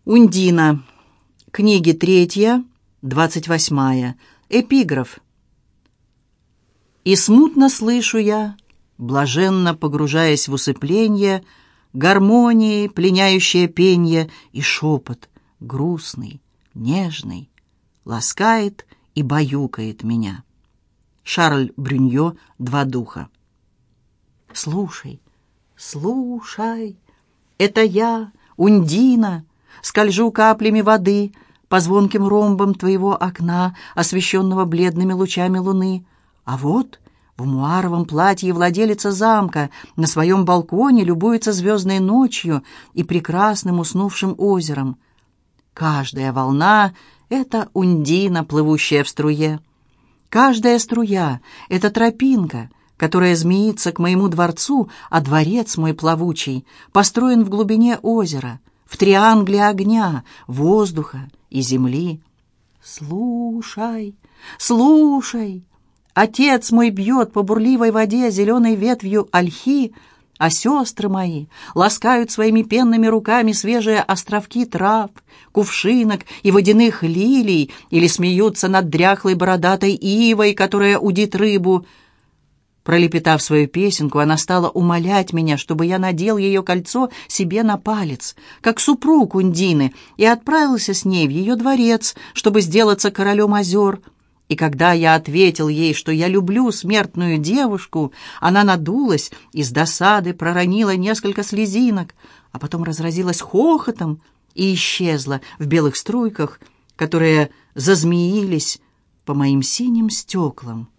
Ундина. Книги 3, 28. Эпиграф. «И смутно слышу я, блаженно погружаясь в усыпленье, гармонии, пленяющее пенье, и шепот, грустный, нежный, ласкает и баюкает меня». Шарль Брюньо, «Два духа». Слушай, слушай, это я, Ундина, скольжу каплями воды по звонким ромбам твоего окна, освещенного бледными лучами луны. А вот в муаровом платье владелица замка на своем балконе любуется звездной ночью и прекрасным уснувшим озером. Каждая волна — это Ундина, плывущая в струе. Каждая струя — это тропинка, которая змеится к моему дворцу, а дворец мой плавучий построен в глубине озера, в триангле огня, воздуха и земли. Слушай, слушай, отец мой бьет по бурливой воде зеленой ветвью ольхи, а сестры мои ласкают своими пенными руками свежие островки трав, кувшинок и водяных лилий или смеются над дряхлой бородатой ивой, которая удит рыбу. Пролепетав свою песенку, она стала умолять меня, чтобы я надел ее кольцо себе на палец, как супруг Ундины, и отправился с ней в ее дворец, чтобы сделаться королем озер. И когда я ответил ей, что я люблю смертную девушку, она надулась и с досады проронила несколько слезинок, а потом разразилась хохотом и исчезла в белых струйках, которые зазмеились по моим синим стеклам.